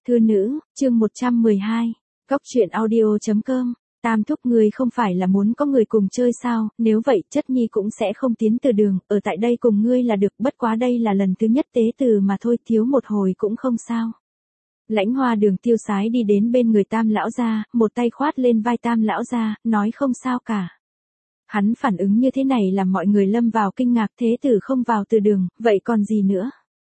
Thư nữ, chương 112, Góc truyện audio.com. Tam thúc người không phải là muốn có người cùng chơi sao, nếu vậy chất nhi cũng sẽ không tiến từ đường, ở tại đây cùng ngươi là được, bất quá đây là lần thứ nhất tế từ mà thôi, thiếu một hồi cũng không sao. Lãnh Hoa Đường tiêu sái đi đến bên người Tam lão gia, một tay khoát lên vai Tam lão gia, nói không sao cả. Hắn phản ứng như thế này làm mọi người lâm vào kinh ngạc, thế tử không vào từ đường, vậy còn gì nữa?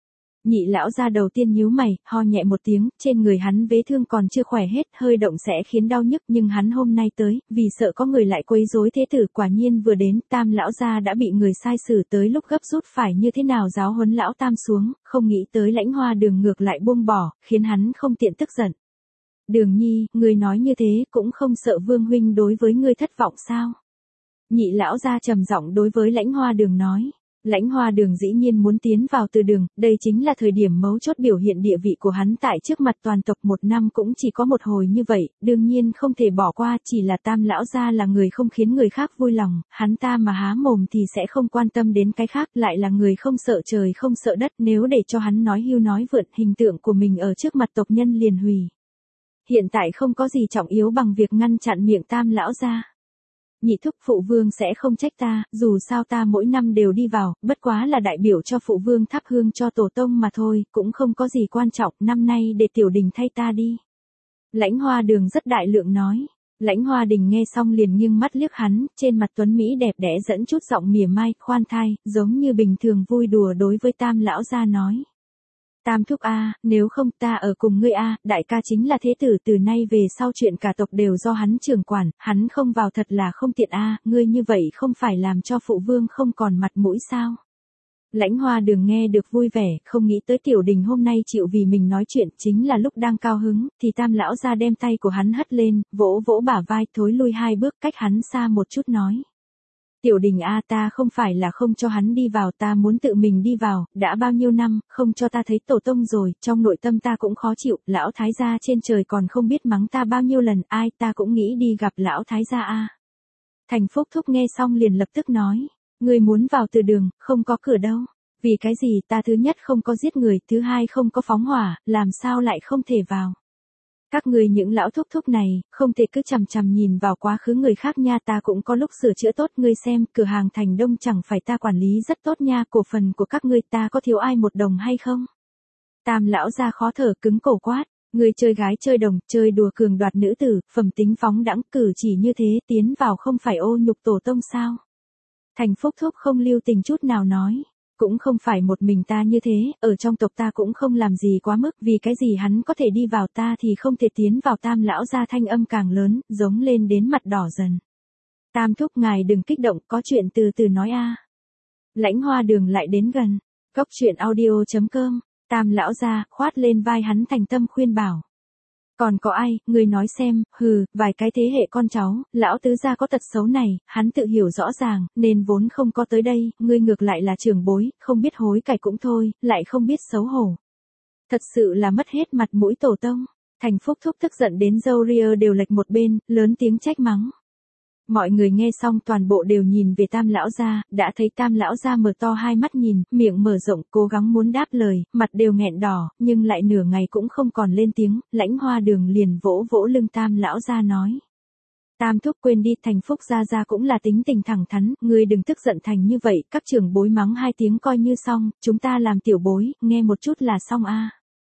Nhị lão gia đầu tiên nhíu mày, ho nhẹ một tiếng, trên người hắn vết thương còn chưa khỏe hết, hơi động sẽ khiến đau nhức, nhưng hắn hôm nay tới, vì sợ có người lại quấy rối thế tử, quả nhiên vừa đến, Tam lão gia đã bị người sai xử, tới lúc gấp rút phải như thế nào giáo huấn lão Tam xuống, không nghĩ tới Lãnh Hoa Đường ngược lại buông bỏ, khiến hắn không tiện tức giận. Đường nhi, ngươi nói như thế cũng không sợ Vương huynh đối với ngươi thất vọng sao? Nhị lão gia trầm giọng đối với Lãnh Hoa Đường nói. Lãnh Hoa Đường dĩ nhiên muốn tiến vào từ đường, đây chính là thời điểm mấu chốt biểu hiện địa vị của hắn tại trước mặt toàn tộc, một năm cũng chỉ có một hồi như vậy, đương nhiên không thể bỏ qua, chỉ là Tam lão gia là người không khiến người khác vui lòng, hắn ta mà há mồm thì sẽ không quan tâm đến cái khác, lại là người không sợ trời không sợ đất, nếu để cho hắn nói hưu nói vượn, hình tượng của mình ở trước mặt tộc nhân liền hủy. Hiện tại không có gì trọng yếu bằng việc ngăn chặn miệng Tam lão gia. Nhị thúc, phụ vương sẽ không trách ta, dù sao ta mỗi năm đều đi vào, bất quá là đại biểu cho phụ vương thắp hương cho tổ tông mà thôi, cũng không có gì quan trọng, năm nay để Tiểu Đình thay ta đi. Lãnh Hoa Đường rất đại lượng nói. Lãnh Hoa Đình nghe xong liền nghiêng mắt liếc hắn, trên mặt tuấn Mỹ đẹp đẽ dẫn chút giọng mỉa mai, khoan thai, giống như bình thường vui đùa đối với Tam lão gia nói. Tam thúc a, nếu không ta ở cùng ngươi a, đại ca chính là thế tử, từ nay về sau chuyện cả tộc đều do hắn trưởng quản, hắn không vào thật là không tiện a, ngươi như vậy không phải làm cho phụ vương không còn mặt mũi sao? Lãnh Hoa Đường nghe được vui vẻ, không nghĩ tới Tiểu Đình hôm nay chịu vì mình nói chuyện, chính là lúc đang cao hứng, thì Tam lão gia đem tay của hắn hất lên, vỗ vỗ bả vai, thối lui 2 bước cách hắn xa một chút nói. Tiểu Đình a, ta không phải là không cho hắn đi vào, ta muốn tự mình đi vào, đã bao nhiêu năm, không cho ta thấy tổ tông rồi, trong nội tâm ta cũng khó chịu, lão thái gia trên trời còn không biết mắng ta bao nhiêu lần, ai, ta cũng nghĩ đi gặp lão thái gia a. Thành Phúc thúc nghe xong liền lập tức nói, ngươi muốn vào từ đường, không có cửa đâu, vì cái gì, ta thứ nhất không có giết người, thứ hai không có phóng hỏa, làm sao lại không thể vào. Các người những lão thúc thúc này, không thể cứ chằm chằm nhìn vào quá khứ người khác nha, ta cũng có lúc sửa chữa tốt, ngươi xem, cửa hàng Thành Đông chẳng phải ta quản lý rất tốt nha, cổ phần của các ngươi ta có thiếu ai một đồng hay không? Tam lão gia khó thở cứng cổ quát, ngươi chơi gái chơi đồng, chơi đùa cường đoạt nữ tử, phẩm tính phóng đãng, cử chỉ như thế, tiến vào không phải ô nhục tổ tông sao? Thành Phúc thúc không lưu tình chút nào nói. Cũng không phải một mình ta như thế, ở trong tộc ta cũng không làm gì quá mức, vì cái gì hắn có thể đi vào ta thì không thể tiến vào. Tam lão gia thanh âm càng lớn, giống lên đến mặt đỏ dần. Tam thúc ngài đừng kích động, có chuyện từ từ nói a. Lãnh Hoa Đường lại đến gần, Góc truyện audio.com, Tam lão gia khoát lên vai hắn thành tâm khuyên bảo. Còn có ai, người nói xem, vài cái thế hệ con cháu, lão tứ gia có tật xấu này, hắn tự hiểu rõ ràng, nên vốn không có tới đây, ngươi ngược lại là trưởng bối, không biết hối cải cũng thôi, lại không biết xấu hổ. Thật sự là mất hết mặt mũi tổ tông. Thành Phúc thúc tức giận đến râu ria đều lệch một bên, lớn tiếng trách mắng. Mọi người nghe xong toàn bộ đều nhìn về Tam lão gia, đã thấy Tam lão gia mở to 2 mắt nhìn, miệng mở rộng, cố gắng muốn đáp lời, mặt đều nghẹn đỏ, nhưng lại nửa ngày cũng không còn lên tiếng. Lãnh Hoa Đường liền vỗ vỗ lưng Tam lão gia nói. Tam thúc quên đi, Thành Phúc gia gia cũng là tính tình thẳng thắn, ngươi đừng tức giận thành như vậy, các trưởng bối mắng 2 tiếng coi như xong, chúng ta làm tiểu bối, nghe một chút là xong a.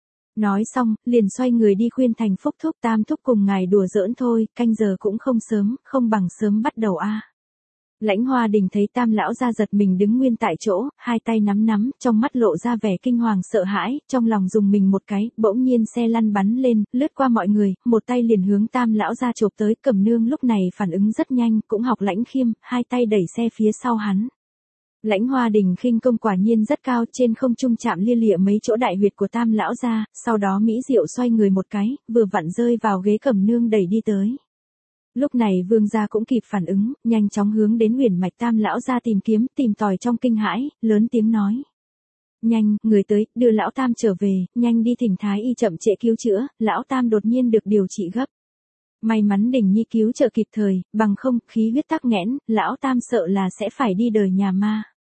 Nói xong, liền xoay người đi khuyên Thành Phúc thúc, Tam thúc cùng ngài đùa giỡn thôi, canh giờ cũng không sớm, không bằng sớm bắt đầu a. Lãnh Hoa Đình thấy Tam lão gia giật mình đứng nguyên tại chỗ, 2 tay nắm, trong mắt lộ ra vẻ kinh hoàng sợ hãi, trong lòng dùng mình một cái, bỗng nhiên xe lăn bắn lên, lướt qua mọi người, một tay liền hướng Tam lão gia chộp tới. Cẩm Nương lúc này phản ứng rất nhanh, cũng học Lãnh Khiêm, 2 tay đẩy xe phía sau hắn. Lãnh Hoa Đình khinh công quả nhiên rất cao, trên không trung chạm lia lịa mấy chỗ đại huyệt của Tam lão gia, sau đó mỹ diệu xoay người một cái, vừa vặn rơi vào ghế Cẩm Nương đẩy đi tới. Lúc này Vương gia cũng kịp phản ứng, nhanh chóng hướng đến huyền mạch Tam lão gia tìm kiếm, tìm tòi trong kinh hãi, lớn tiếng nói: "Nhanh, người tới, đưa lão Tam trở về, nhanh đi thỉnh thái y chậm trễ cứu chữa, lão Tam đột nhiên được điều trị gấp." May mắn Đình Nhi cứu trợ kịp thời, bằng không, khí huyết tắc nghẽn, lão Tam sợ là sẽ phải đi đời nhà ma.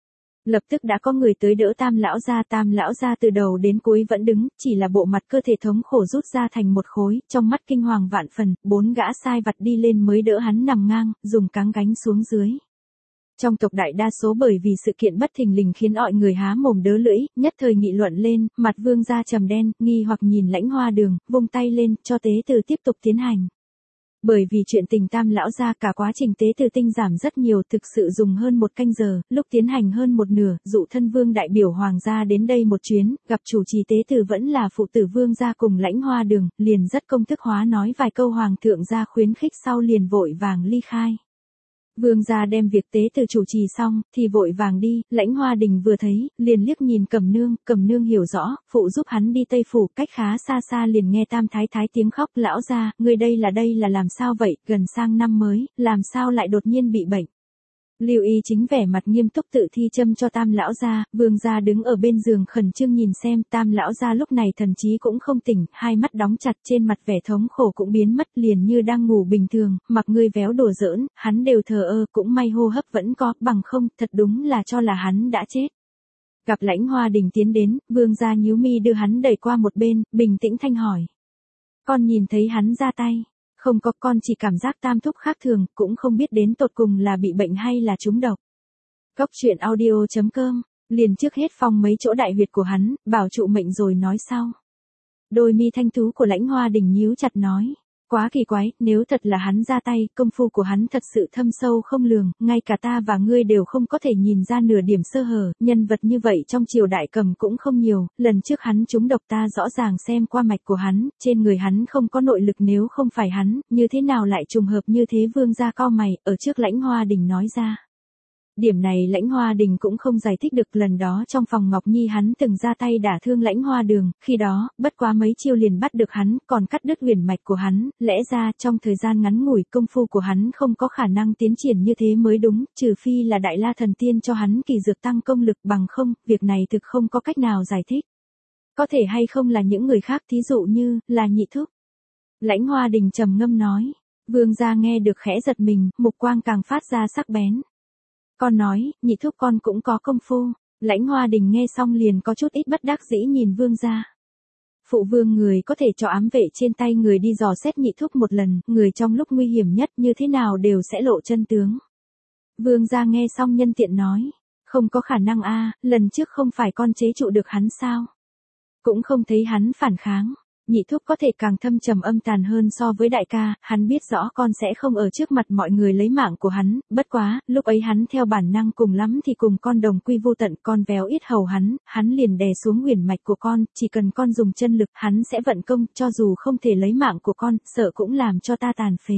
Lập tức đã có người tới đỡ Tam lão gia từ đầu đến cuối vẫn đứng, chỉ là bộ mặt cơ thể thống khổ rút ra thành một khối, trong mắt kinh hoàng vạn phần, 4 gã sai vặt đi lên mới đỡ hắn nằm ngang, dùng cáng gánh xuống dưới. Trong tộc đại đa số bởi vì sự kiện bất thình lình khiến mọi người há mồm đớ lưỡi, nhất thời nghị luận lên, mặt Vương gia trầm đen, nghi hoặc nhìn Lãnh Hoa Đường, vung tay lên, cho tế từ tiếp tục tiến hành. Bởi vì chuyện tình Tam lão gia cả quá trình tế từ tinh giảm rất nhiều, thực sự dùng hơn 1 canh giờ, lúc tiến hành hơn một nửa, dụ thân vương đại biểu hoàng gia đến đây một chuyến, gặp chủ trì tế từ vẫn là phụ tử Vương gia cùng Lãnh Hoa Đường, liền rất công thức hóa nói vài câu hoàng thượng gia khuyến khích sau liền vội vàng ly khai. Vương gia đem việc tế từ chủ trì xong, thì vội vàng đi, Lãnh Hoa Đình vừa thấy, liền liếc nhìn Cẩm Nương hiểu rõ, phụ giúp hắn đi Tây Phủ, cách khá xa xa liền nghe Tam Thái Thái tiếng khóc, lão gia, ngươi đây là làm sao vậy, gần sang năm mới, làm sao lại đột nhiên bị bệnh. Lưu Y Chính vẻ mặt nghiêm túc tự thi châm cho Tam lão gia, Vương gia đứng ở bên giường khẩn trương nhìn xem, Tam lão gia lúc này thần trí cũng không tỉnh, hai mắt đóng chặt, trên mặt vẻ thống khổ cũng biến mất, liền như đang ngủ bình thường, mặc ngươi véo đùa giỡn, hắn đều thờ ơ, cũng may hô hấp vẫn có, bằng không, thật đúng là cho là hắn đã chết. Gặp Lãnh Hoa Đình tiến đến, Vương gia nhíu mi đưa hắn đẩy qua một bên, bình tĩnh thanh hỏi: "Con nhìn thấy hắn ra tay?" "Không có, con chỉ cảm giác Tam thúc khác thường, cũng không biết đến tột cùng là bị bệnh hay là trúng độc." Cốc truyện audio.com, liền trước hết phong mấy chỗ đại huyệt của hắn, bảo trụ mệnh rồi nói sau. Đôi mi thanh tú của Lãnh Hoa Đình nhíu chặt nói: "Quá kỳ quái, nếu thật là hắn ra tay, công phu của hắn thật sự thâm sâu không lường, ngay cả ta và ngươi đều không có thể nhìn ra nửa điểm sơ hở, nhân vật như vậy trong triều đại Cầm cũng không nhiều, lần trước hắn trúng độc ta rõ ràng xem qua mạch của hắn, trên người hắn không có nội lực, nếu không phải hắn, như thế nào lại trùng hợp như thế?" Vương gia cau mày, ở trước Lãnh Hoa Đình nói ra. Điểm này Lãnh Hoa Đình cũng không giải thích được, lần đó trong phòng Ngọc Nhi hắn từng ra tay đả thương Lãnh Hoa Đường, khi đó, bất quá mấy chiêu liền bắt được hắn, còn cắt đứt huyền mạch của hắn, lẽ ra trong thời gian ngắn ngủi công phu của hắn không có khả năng tiến triển như thế mới đúng, trừ phi là Đại La Thần Tiên cho hắn kỳ dược tăng công lực, bằng không, việc này thực không có cách nào giải thích. Có thể hay không là những người khác, thí dụ như, là Nhị thúc. Lãnh Hoa Đình trầm ngâm nói. Vương gia nghe được khẽ giật mình, mục quang càng phát ra sắc bén. Con nói, Nhị thúc con cũng có công phu. Lãnh Hoa Đình nghe xong liền có chút ít bất đắc dĩ nhìn Vương gia. Phụ vương người có thể cho ám vệ trên tay người đi dò xét Nhị thúc một lần, người trong lúc nguy hiểm nhất như thế nào đều sẽ lộ chân tướng. Vương gia nghe xong nhân tiện nói, không có khả năng a, lần trước không phải con chế trụ được hắn sao? Cũng không thấy hắn phản kháng. Nhị thúc có thể càng thâm trầm âm tàn hơn so với đại ca, hắn biết rõ con sẽ không ở trước mặt mọi người lấy mạng của hắn, bất quá, lúc ấy hắn theo bản năng cùng lắm thì cùng con đồng quy vô tận, con véo yết hầu hắn liền đè xuống huyền mạch của con, chỉ cần con dùng chân lực, hắn sẽ vận công, cho dù không thể lấy mạng của con, sợ cũng làm cho ta tàn phế.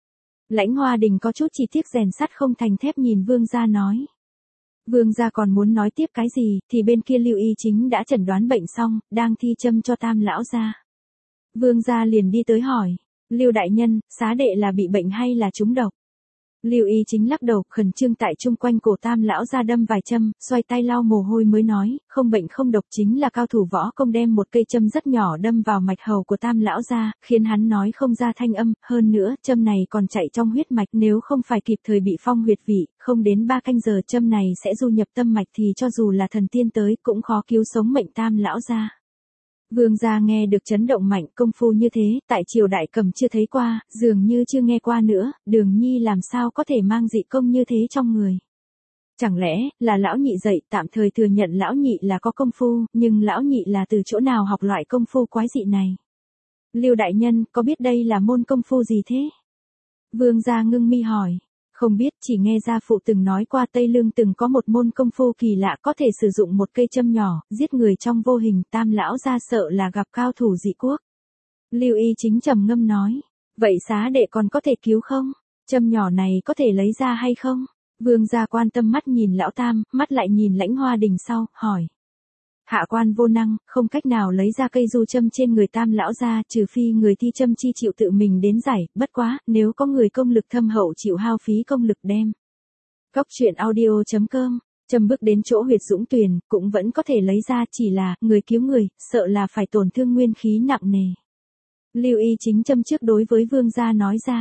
Lãnh Hoa Đình có chút chi tiết rèn sắt không thành thép nhìn Vương gia nói. Vương gia còn muốn nói tiếp cái gì, thì bên kia Lưu Y Chính đã chẩn đoán bệnh xong, đang thi châm cho Tam lão gia. Vương gia liền đi tới hỏi, Lưu đại nhân, xá đệ là bị bệnh hay là trúng độc? Lưu Y Chính lắc đầu, khẩn trương tại chung quanh cổ Tam lão gia đâm vài châm, xoay tay lau mồ hôi mới nói, không bệnh không độc, chính là cao thủ võ công đem một cây châm rất nhỏ đâm vào mạch hầu của Tam lão gia, khiến hắn nói không ra thanh âm, hơn nữa, châm này còn chạy trong huyết mạch, nếu không phải kịp thời bị phong huyệt vị, không đến 3 canh giờ châm này sẽ du nhập tâm mạch thì cho dù là thần tiên tới cũng khó cứu sống mệnh Tam lão gia. Vương gia nghe được chấn động mạnh, công phu như thế, tại triều đại Cầm chưa thấy qua, dường như chưa nghe qua nữa, Đường Nhi làm sao có thể mang dị công như thế trong người. Chẳng lẽ, là lão nhị dạy, tạm thời thừa nhận lão nhị là có công phu, nhưng lão nhị là từ chỗ nào học loại công phu quái dị này? Lưu đại nhân, có biết đây là môn công phu gì thế? Vương gia ngưng mi hỏi. Không biết, chỉ nghe gia phụ từng nói qua Tây Lương từng có một môn công phu kỳ lạ có thể sử dụng một cây châm nhỏ, giết người trong vô hình, Tam lão gia sợ là gặp cao thủ dị quốc. Lưu Y Chính trầm ngâm nói, vậy xá đệ còn có thể cứu không? Châm nhỏ này có thể lấy ra hay không? Vương gia quan tâm mắt nhìn lão Tam, mắt lại nhìn Lãnh Hoa Đình sau, hỏi. Hạ quan vô năng, không cách nào lấy ra cây du châm trên người Tam lão gia, trừ phi người thi châm chi chịu tự mình đến giải, bất quá, nếu có người công lực thâm hậu chịu hao phí công lực đem. Cốc truyện audio.com, châm bước đến chỗ huyệt Dũng Tuyền, cũng vẫn có thể lấy ra, chỉ là, người cứu người, sợ là phải tổn thương nguyên khí nặng nề. Lưu Y Chính châm trước đối với Vương gia nói ra.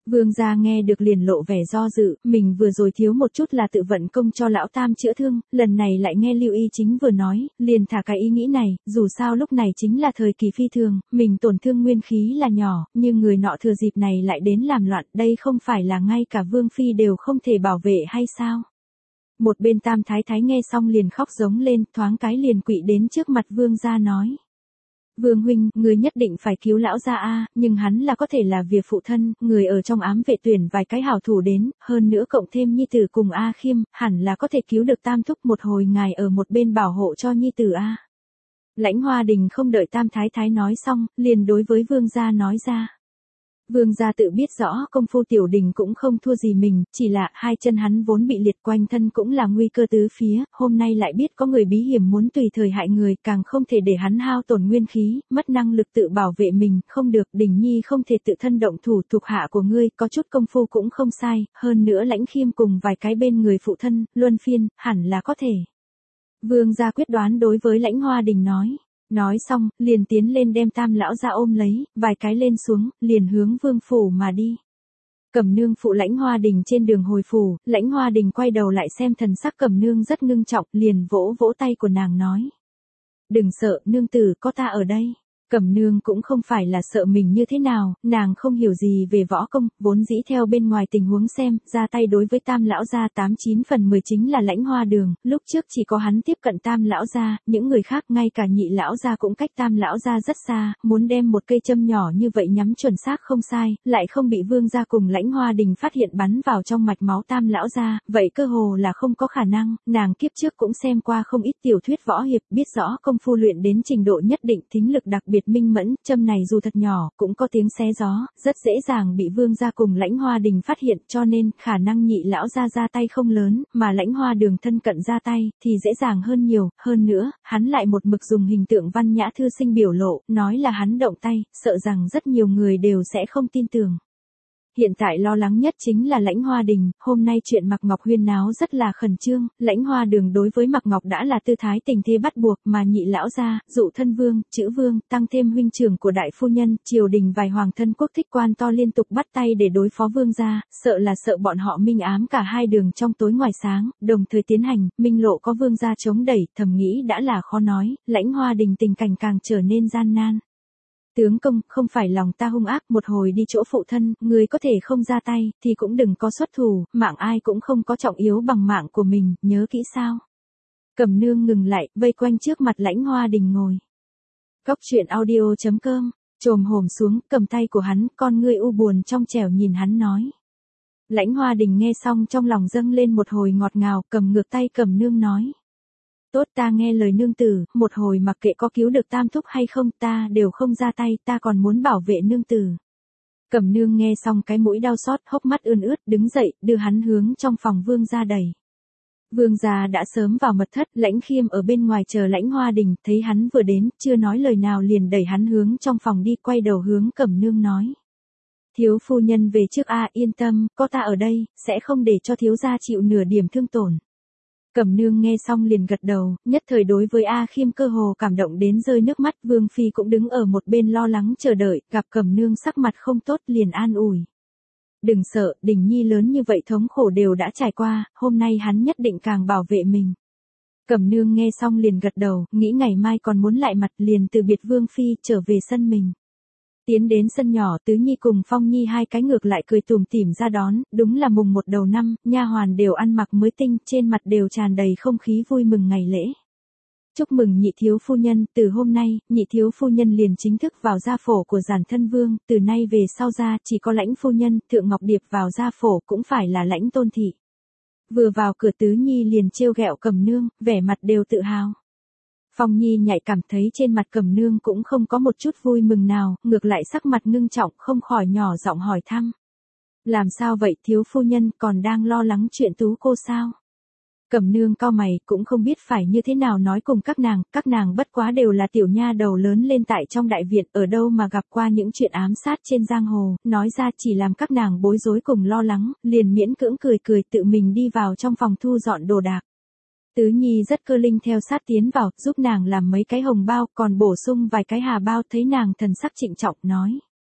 Vương gia nghe được liền lộ vẻ do dự, mình vừa rồi thiếu một chút là tự vận công cho lão tam chữa thương, lần này lại nghe Lưu Y Chính vừa nói, liền thả cái ý nghĩ này, dù sao lúc này chính là thời kỳ phi thường, mình tổn thương nguyên khí là nhỏ, nhưng người nọ thừa dịp này lại đến làm loạn, đây không phải là ngay cả Vương Phi đều không thể bảo vệ hay sao? Một bên Tam Thái Thái nghe xong liền khóc giống lên, thoáng cái liền quỵ đến trước mặt Vương gia nói. Vương huynh, người nhất định phải cứu lão gia a, nhưng hắn là có thể là việc phụ thân, người ở trong ám vệ tuyển vài cái hảo thủ đến, hơn nữa cộng thêm nhi tử cùng A Khiêm, hẳn là có thể cứu được Tam thúc, một hồi ngài ở một bên bảo hộ cho nhi tử a. Lãnh Hoa Đình không đợi Tam Thái Thái nói xong, liền đối với Vương gia nói ra. Vương gia tự biết rõ công phu tiểu đình cũng không thua gì mình, chỉ là hai chân hắn vốn bị liệt, quanh thân cũng là nguy cơ tứ phía, hôm nay lại biết có người bí hiểm muốn tùy thời hại người, càng không thể để hắn hao tổn nguyên khí, mất năng lực tự bảo vệ mình, không được, Đình Nhi không thể tự thân động thủ, thuộc hạ của ngươi, có chút công phu cũng không sai, hơn nữa Lãnh Khiêm cùng vài cái bên người phụ thân, luân phiên, hẳn là có thể. Vương gia quyết đoán đối với Lãnh Hoa Đình nói. Nói xong, liền tiến lên đem Tam lão ra ôm lấy, vài cái lên xuống, liền hướng Vương phủ mà đi. Cẩm Nương phụ Lãnh Hoa Đình trên đường hồi phủ, Lãnh Hoa Đình quay đầu lại xem thần sắc Cẩm Nương rất ngưng trọng, liền vỗ vỗ tay của nàng nói. Đừng sợ, nương tử, có ta ở đây. Cẩm Nương cũng không phải là sợ mình như thế nào, nàng không hiểu gì về võ công, vốn dĩ theo bên ngoài tình huống xem, ra tay đối với Tam lão gia 89/10 chính là Lãnh Hoa Đường, lúc trước chỉ có hắn tiếp cận Tam lão gia, những người khác ngay cả Nhị lão gia cũng cách Tam lão gia rất xa, muốn đem một cây châm nhỏ như vậy nhắm chuẩn xác không sai, lại không bị Vương gia cùng Lãnh Hoa Đình phát hiện bắn vào trong mạch máu Tam lão gia, vậy cơ hồ là không có khả năng, nàng kiếp trước cũng xem qua không ít tiểu thuyết võ hiệp, biết rõ công phu luyện đến trình độ nhất định, thính lực đặc biệt minh mẫn, châm này dù thật nhỏ, cũng có tiếng xé gió, rất dễ dàng bị Vương gia cùng Lãnh Hoa Đình phát hiện, cho nên khả năng Nhị lão gia ra tay không lớn, mà Lãnh Hoa Đường thân cận ra tay thì dễ dàng hơn nhiều, hơn nữa, hắn lại một mực dùng hình tượng văn nhã thư sinh biểu lộ, nói là hắn động tay, sợ rằng rất nhiều người đều sẽ không tin tưởng. Hiện tại lo lắng nhất chính là Lãnh Hoa Đình, hôm nay chuyện Mạc Ngọc huyên náo rất là khẩn trương, Lãnh Hoa Đường đối với Mạc Ngọc đã là tư thái tình thế bắt buộc, mà Nhị lão gia, Dụ thân vương, Chữ vương, tăng thêm huynh trưởng của đại phu nhân, triều đình vài hoàng thân quốc thích quan to liên tục bắt tay để đối phó Vương gia, sợ bọn họ minh ám cả hai đường trong tối ngoài sáng, đồng thời tiến hành, minh lộ có Vương gia chống đẩy, thầm nghĩ đã là khó nói, Lãnh Hoa Đình tình cảnh càng trở nên gian nan. Tướng công, không phải lòng ta hung ác, một hồi đi chỗ phụ thân, người có thể không ra tay, thì cũng đừng có xuất thủ, mạng ai cũng không có trọng yếu bằng mạng của mình, nhớ kỹ sao. Cẩm Nương ngừng lại, vây quanh trước mặt Lãnh Hoa Đình ngồi. Cóc truyện audio.com, chồm hổm xuống, cầm tay của hắn, con ngươi u buồn trong trẻo nhìn hắn nói. Lãnh Hoa Đình nghe xong trong lòng dâng lên một hồi ngọt ngào, cầm ngược tay Cẩm Nương nói. Tốt, ta nghe lời nương tử, một hồi mặc kệ có cứu được Tam thúc hay không, ta đều không ra tay, ta còn muốn bảo vệ nương tử. Cẩm Nương nghe xong cái mũi đau xót, hốc mắt ươn ướt, đứng dậy, đưa hắn hướng trong phòng Vương gia đẩy. Vương gia đã sớm vào mật thất, Lãnh Khiêm ở bên ngoài chờ Lãnh Hoa Đình, thấy hắn vừa đến, chưa nói lời nào liền đẩy hắn hướng trong phòng đi, quay đầu hướng Cẩm Nương nói. Thiếu phu nhân về trước a, yên tâm, có ta ở đây, sẽ không để cho thiếu gia chịu nửa điểm thương tổn. Cẩm Nương nghe xong liền gật đầu, nhất thời đối với A Khiêm cơ hồ cảm động đến rơi nước mắt, Vương Phi cũng đứng ở một bên lo lắng chờ đợi, gặp Cẩm Nương sắc mặt không tốt liền an ủi. Đừng sợ, Đình Nhi lớn như vậy thống khổ đều đã trải qua, hôm nay hắn nhất định càng bảo vệ mình. Cẩm Nương nghe xong liền gật đầu, nghĩ ngày mai còn muốn lại mặt, liền từ biệt Vương Phi trở về sân mình. Tiến đến sân nhỏ, Tứ Nhi cùng Phong Nhi hai cái ngược lại cười tủm tỉm ra đón, đúng là mùng 1 đầu năm, nha hoàn đều ăn mặc mới tinh, trên mặt đều tràn đầy không khí vui mừng ngày lễ. Chúc mừng nhị thiếu phu nhân, từ hôm nay, nhị thiếu phu nhân liền chính thức vào gia phổ của Giản Thân Vương, từ nay về sau ra chỉ có Lãnh phu nhân, Thượng Ngọc Điệp vào gia phổ cũng phải là Lãnh tôn thị. Vừa vào cửa Tứ Nhi liền trêu ghẹo Cẩm Nương, vẻ mặt đều tự hào. Phong Nhi nhạy cảm thấy trên mặt Cẩm Nương cũng không có một chút vui mừng nào, ngược lại sắc mặt ngưng trọng, không khỏi nhỏ giọng hỏi thăm. Làm sao vậy thiếu phu nhân, còn đang lo lắng chuyện Tú cô sao? Cẩm Nương cau mày, cũng không biết phải như thế nào nói cùng các nàng bất quá đều là tiểu nha đầu lớn lên tại trong đại viện, ở đâu mà gặp qua những chuyện ám sát trên giang hồ, nói ra chỉ làm các nàng bối rối cùng lo lắng, liền miễn cưỡng cười tự mình đi vào trong phòng thu dọn đồ đạc. Tứ Nhi rất cơ linh theo sát tiến vào, giúp nàng làm mấy cái hồng bao, còn bổ sung vài cái hà bao, thấy nàng thần sắc trịnh trọng, nói.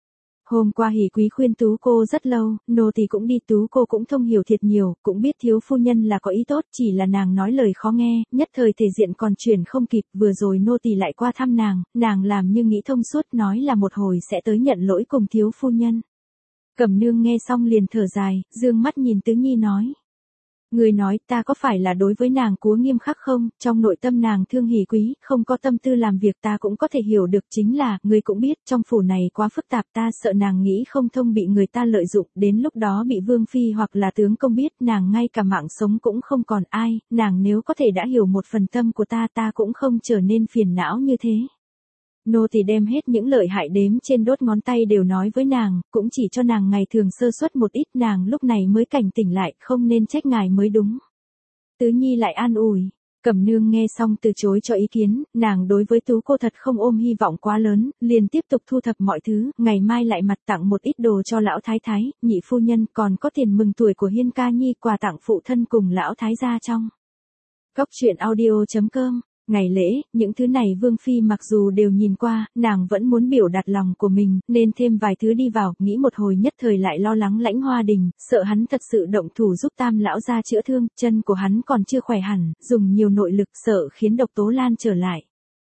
Hôm qua Hỷ Quý khuyên Tú cô rất lâu, nô tỳ cũng đi, Tú cô cũng thông hiểu thiệt nhiều, cũng biết thiếu phu nhân là có ý tốt, chỉ là nàng nói lời khó nghe, nhất thời thể diện còn chuyển không kịp, vừa rồi nô tỳ lại qua thăm nàng làm như nghĩ thông suốt, nói là một hồi sẽ tới nhận lỗi cùng thiếu phu nhân. Cẩm nương nghe xong liền thở dài, dương mắt nhìn Tứ Nhi nói. Người nói ta có phải là đối với nàng cúa nghiêm khắc không, trong nội tâm nàng thương Hỷ Quý, không có tâm tư làm việc ta cũng có thể hiểu được, chính là, người cũng biết, trong phủ này quá phức tạp, ta sợ nàng nghĩ không thông bị người ta lợi dụng, đến lúc đó bị vương phi hoặc là tướng công biết, nàng ngay cả mạng sống cũng không còn ai, nàng nếu có thể đã hiểu một phần tâm của ta cũng không trở nên phiền não như thế. Nô tỳ đem hết những lợi hại đếm trên đốt ngón tay đều nói với nàng, cũng chỉ cho nàng ngày thường sơ suất một ít, nàng lúc này mới cảnh tỉnh lại, không nên trách ngài mới đúng. Tứ Nhi lại an ủi. Cẩm nương nghe xong từ chối cho ý kiến, nàng đối với Tú cô thật không ôm hy vọng quá lớn, liền tiếp tục thu thập mọi thứ, ngày mai lại mặt tặng một ít đồ cho lão thái thái, nhị phu nhân, còn có tiền mừng tuổi của Hiên ca nhi, quà tặng phụ thân cùng lão thái gia trong. Cóc truyện audio.com. Ngày lễ, những thứ này Vương Phi mặc dù đều nhìn qua, nàng vẫn muốn biểu đạt lòng của mình, nên thêm vài thứ đi vào, nghĩ một hồi nhất thời lại lo lắng Lãnh Hoa Đình, sợ hắn thật sự động thủ giúp Tam lão gia chữa thương, chân của hắn còn chưa khỏe hẳn, dùng nhiều nội lực sợ khiến độc tố lan trở lại.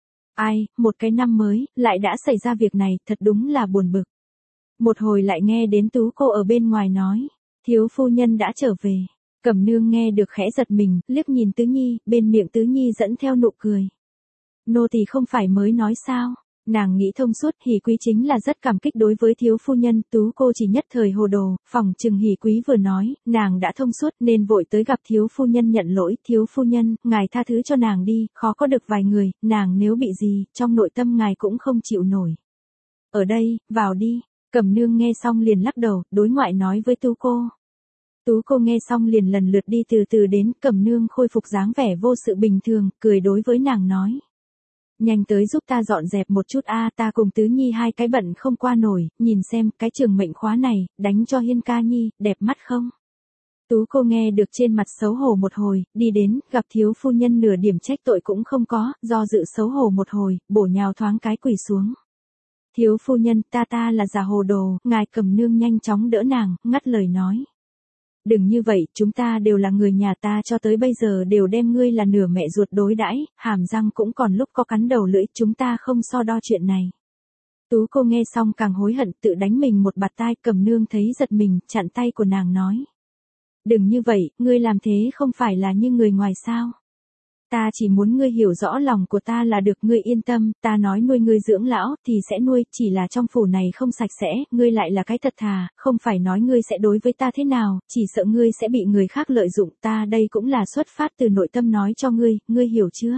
Ai, một cái năm mới, lại đã xảy ra việc này, thật đúng là buồn bực. Một hồi lại nghe đến Tú cô ở bên ngoài nói, thiếu phu nhân đã trở về. Cẩm nương nghe được khẽ giật mình, liếc nhìn Tứ Nhi, bên miệng Tứ Nhi dẫn theo nụ cười. Nô tỳ không phải mới nói sao, nàng nghĩ thông suốt, Hỷ Quý chính là rất cảm kích đối với thiếu phu nhân, Tú cô chỉ nhất thời hồ đồ, phòng chừng Hỷ Quý vừa nói, nàng đã thông suốt nên vội tới gặp thiếu phu nhân nhận lỗi, thiếu phu nhân, ngài tha thứ cho nàng đi, khó có được vài người, nàng nếu bị gì, trong nội tâm ngài cũng không chịu nổi. Ở đây, vào đi, Cẩm nương nghe xong liền lắc đầu, đối ngoại nói với Tú cô. Tú cô nghe xong liền lần lượt đi từ từ đến, Cẩm nương khôi phục dáng vẻ vô sự bình thường, cười đối với nàng nói. Nhanh tới giúp ta dọn dẹp một chút a, ta cùng Tứ Nhi hai cái bận không qua nổi, nhìn xem, cái trường mệnh khóa này, đánh cho Hiên ca nhi, đẹp mắt không? Tú cô nghe được trên mặt xấu hổ một hồi, đi đến, gặp thiếu phu nhân nửa điểm trách tội cũng không có, do dự xấu hổ một hồi, bổ nhào thoáng cái quỳ xuống. Thiếu phu nhân, ta là già hồ đồ, ngài. Cẩm nương nhanh chóng đỡ nàng, ngắt lời nói. Đừng như vậy, chúng ta đều là người nhà, ta cho tới bây giờ đều đem ngươi là nửa mẹ ruột đối đãi, hàm răng cũng còn lúc có cắn đầu lưỡi, chúng ta không so đo chuyện này. Tú cô nghe xong càng hối hận, tự đánh mình một bạt tai. Cẩm nương thấy giật mình, chặn tay của nàng nói. Đừng như vậy, ngươi làm thế không phải là như người ngoài sao? Ta chỉ muốn ngươi hiểu rõ lòng của ta là được, ngươi yên tâm, ta nói nuôi ngươi dưỡng lão thì sẽ nuôi, chỉ là trong phủ này không sạch sẽ, ngươi lại là cái thật thà, không phải nói ngươi sẽ đối với ta thế nào, chỉ sợ ngươi sẽ bị người khác lợi dụng, ta đây cũng là xuất phát từ nội tâm nói cho ngươi hiểu chưa?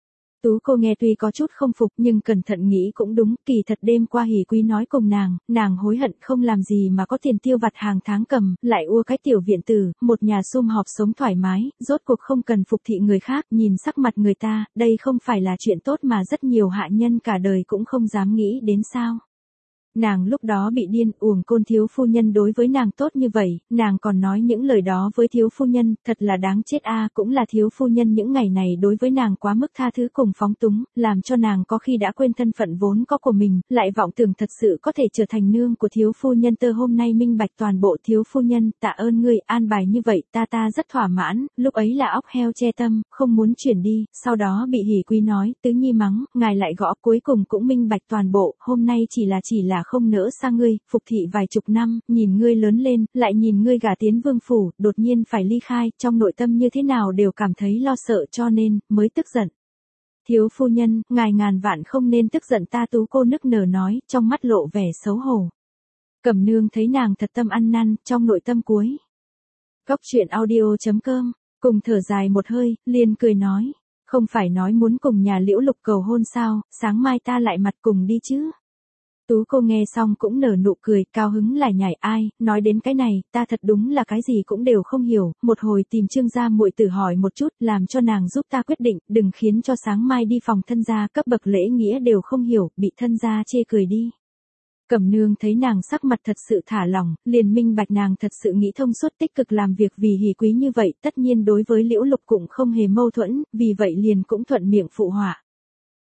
Tú cô nghe tuy có chút không phục nhưng cẩn thận nghĩ cũng đúng, kỳ thật đêm qua Hỷ Quý nói cùng nàng hối hận không làm gì mà có tiền tiêu vặt hàng tháng cầm, lại ua cái tiểu viện tử, một nhà sum họp sống thoải mái, rốt cuộc không cần phục thị người khác, nhìn sắc mặt người ta, đây không phải là chuyện tốt mà rất nhiều hạ nhân cả đời cũng không dám nghĩ đến sao. Nàng lúc đó bị điên, uổng côn thiếu phu nhân đối với nàng tốt như vậy, nàng còn nói những lời đó với thiếu phu nhân, thật là đáng chết a, cũng là thiếu phu nhân những ngày này đối với nàng quá mức tha thứ cùng phóng túng, làm cho nàng có khi đã quên thân phận vốn có của mình, lại vọng tưởng thật sự có thể trở thành nương của thiếu phu nhân. Tơ hôm nay minh bạch toàn bộ, thiếu phu nhân, tạ ơn ngươi, an bài như vậy, ta rất thỏa mãn, lúc ấy là óc heo che tâm, không muốn chuyển đi, sau đó bị Hỷ Quý nói, Tứ Nhi mắng, ngài lại gõ, cuối cùng cũng minh bạch toàn bộ, hôm nay chỉ là không nỡ xa ngươi, phục thị vài chục năm, nhìn ngươi lớn lên, lại nhìn ngươi gả tiến vương phủ, đột nhiên phải ly khai, trong nội tâm như thế nào đều cảm thấy lo sợ cho nên, mới tức giận. Thiếu phu nhân, ngài ngàn vạn không nên tức giận ta. Tú cô nức nở nói, trong mắt lộ vẻ xấu hổ. Cẩm nương thấy nàng thật tâm ăn năn, trong nội tâm cuối. Cóc truyện audio.com, cùng thở dài một hơi, liền cười nói, không phải nói muốn cùng nhà Liễu Lục cầu hôn sao, sáng mai ta lại mặt cùng đi chứ. Tú cô nghe xong cũng nở nụ cười, cao hứng lại nhảy, ai, nói đến cái này, ta thật đúng là cái gì cũng đều không hiểu, một hồi tìm Trương gia muội tử hỏi một chút, làm cho nàng giúp ta quyết định, đừng khiến cho sáng mai đi phòng thân gia cấp bậc lễ nghĩa đều không hiểu, bị thân gia chê cười đi. Cẩm nương thấy nàng sắc mặt thật sự thả lỏng, liền minh bạch nàng thật sự nghĩ thông suốt, tích cực làm việc vì Hỷ Quý như vậy, tất nhiên đối với Liễu Lục cũng không hề mâu thuẫn, vì vậy liền cũng thuận miệng phụ họa.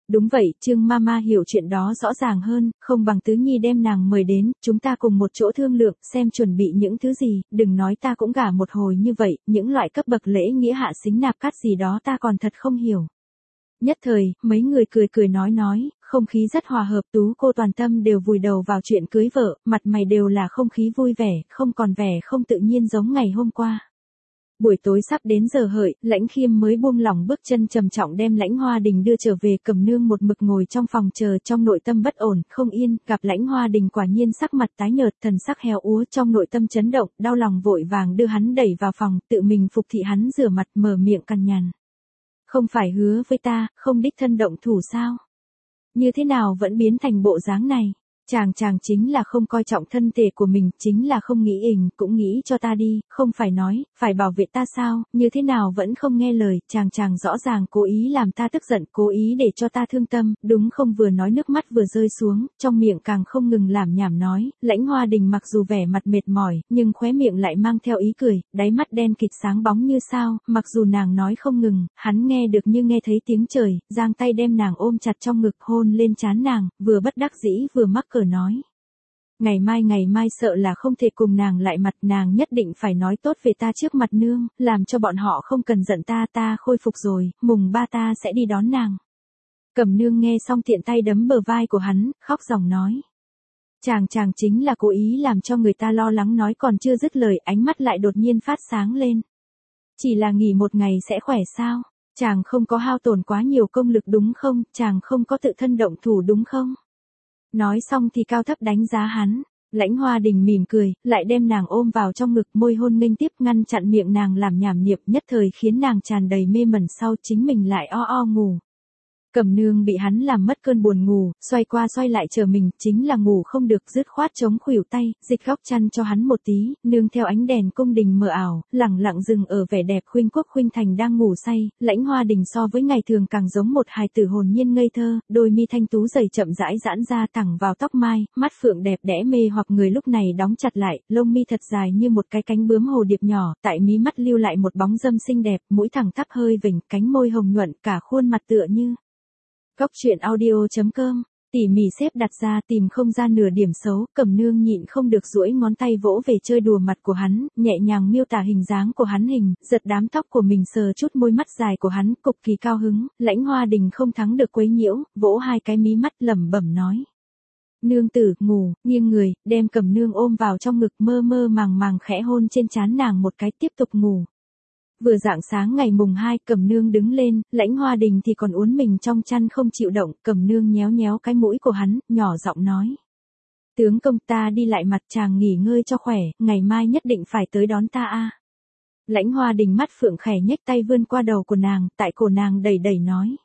Đúng vậy, Trương Mama hiểu chuyện đó rõ ràng hơn, không bằng Tứ Nhi đem nàng mời đến, chúng ta cùng một chỗ thương lượng, xem chuẩn bị những thứ gì, đừng nói ta cũng gả một hồi như vậy, những loại cấp bậc lễ nghĩa hạ sính nạp cắt gì đó ta còn thật không hiểu. Nhất thời, mấy người cười cười nói, không khí rất hòa hợp, Tú cô toàn tâm đều vùi đầu vào chuyện cưới vợ, mặt mày đều là không khí vui vẻ, không còn vẻ không tự nhiên giống ngày hôm qua. Buổi tối sắp đến giờ hợi, Lãnh Khiêm mới buông lỏng bước chân trầm trọng đem Lãnh Hoa Đình đưa trở về, Cẩm Nương một mực ngồi trong phòng chờ, trong nội tâm bất ổn, không yên, gặp Lãnh Hoa Đình quả nhiên sắc mặt tái nhợt, thần sắc héo úa, trong nội tâm chấn động, đau lòng vội vàng đưa hắn đẩy vào phòng, tự mình phục thị hắn rửa mặt, mở miệng cằn nhằn. Không phải hứa với ta, không đích thân động thủ sao? Như thế nào vẫn biến thành bộ dáng này? Chàng chính là không coi trọng thân thể của mình, chính là không nghĩ cũng nghĩ cho ta đi, không phải nói, phải bảo vệ ta sao, như thế nào vẫn không nghe lời, chàng rõ ràng cố ý làm ta tức giận, cố ý để cho ta thương tâm, đúng không? Vừa nói nước mắt vừa rơi xuống, trong miệng càng không ngừng làm nhảm nói, Lãnh Hoa Đình mặc dù vẻ mặt mệt mỏi, nhưng khóe miệng lại mang theo ý cười, đáy mắt đen kịt sáng bóng như sao, mặc dù nàng nói không ngừng, hắn nghe được như nghe thấy tiếng trời, giang tay đem nàng ôm chặt trong ngực hôn lên trán nàng, vừa bất đắc dĩ vừa mắc cỡ nói. Ngày mai sợ là không thể cùng nàng lại mặt, nàng nhất định phải nói tốt về ta trước mặt nương, làm cho bọn họ không cần giận ta khôi phục rồi, mùng 3 ta sẽ đi đón nàng. Cẩm Nương nghe xong tiện tay đấm bờ vai của hắn, khóc ròng nói. Chàng chính là cố ý làm cho người ta lo lắng, nói còn chưa dứt lời, ánh mắt lại đột nhiên phát sáng lên. Chỉ là nghỉ một ngày sẽ khỏe sao? Chàng không có hao tổn quá nhiều công lực đúng không? Chàng không có tự thân động thủ đúng không? Nói xong thì cao thấp đánh giá hắn. Lãnh Hoa Đình mỉm cười, lại đem nàng ôm vào trong ngực, môi hôn nghênh tiếp, ngăn chặn miệng nàng làm nhảm niệm, nhất thời khiến nàng tràn đầy mê mẩn, sau chính mình lại o ngủ. Cẩm Nương bị hắn làm mất cơn buồn ngủ, xoay qua xoay lại chờ mình, chính là ngủ không được, dứt khoát chống khuỷu tay, dịch góc chăn cho hắn một tí, nương theo ánh đèn cung đình mờ ảo, lẳng lặng dừng ở vẻ đẹp khuynh quốc khuynh thành đang ngủ say. Lãnh Hoa Đình so với ngày thường càng giống một hài tử hồn nhiên ngây thơ, đôi mi thanh tú dày chậm rãi giãn ra thẳng vào tóc mai, mắt phượng đẹp đẽ mê hoặc người lúc này đóng chặt lại, lông mi thật dài như một cái cánh bướm hồ điệp nhỏ, tại mí mắt lưu lại một bóng dâm xinh đẹp, mũi thẳng tắp hơi vểnh, cánh môi hồng nhuận, cả khuôn mặt tựa như Góc truyện audio.com, tỉ mỉ xếp đặt ra, tìm không ra nửa điểm xấu, Cẩm Nương nhịn không được duỗi ngón tay vỗ về chơi đùa mặt của hắn, nhẹ nhàng miêu tả hình dáng của hắn hình, giật đám tóc của mình, sờ chút môi mắt dài của hắn, cực kỳ cao hứng. Lãnh Hoa Đình không thắng được quấy nhiễu, vỗ hai cái mí mắt lẩm bẩm nói. Nương tử, ngủ, nghiêng người, đem Cẩm Nương ôm vào trong ngực, mơ màng khẽ hôn trên trán nàng một cái, tiếp tục ngủ. Vừa rạng sáng ngày mùng 2, Cẩm Nương đứng lên, Lãnh Hoa Đình thì còn uốn mình trong chăn không chịu động, Cẩm Nương nhéo cái mũi của hắn, nhỏ giọng nói. Tướng công, ta đi lại mặt, chàng nghỉ ngơi cho khỏe, ngày mai nhất định phải tới đón ta a. Lãnh Hoa Đình mắt phượng khẽ nhếch tay vươn qua đầu của nàng, tại cổ nàng đẩy nói.